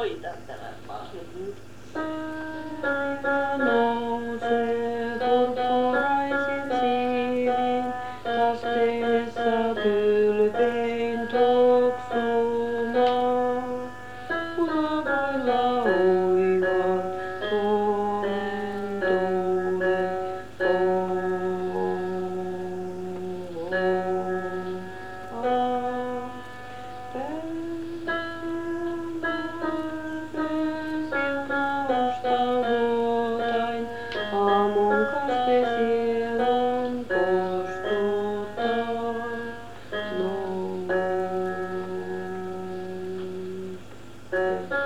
soitan tämän vaan. Nousee turppuraisin siivin, kasteessa pylväin tuoksumaan. Punavoilla uivat Suomen aamun kaste sielun kostuttaa.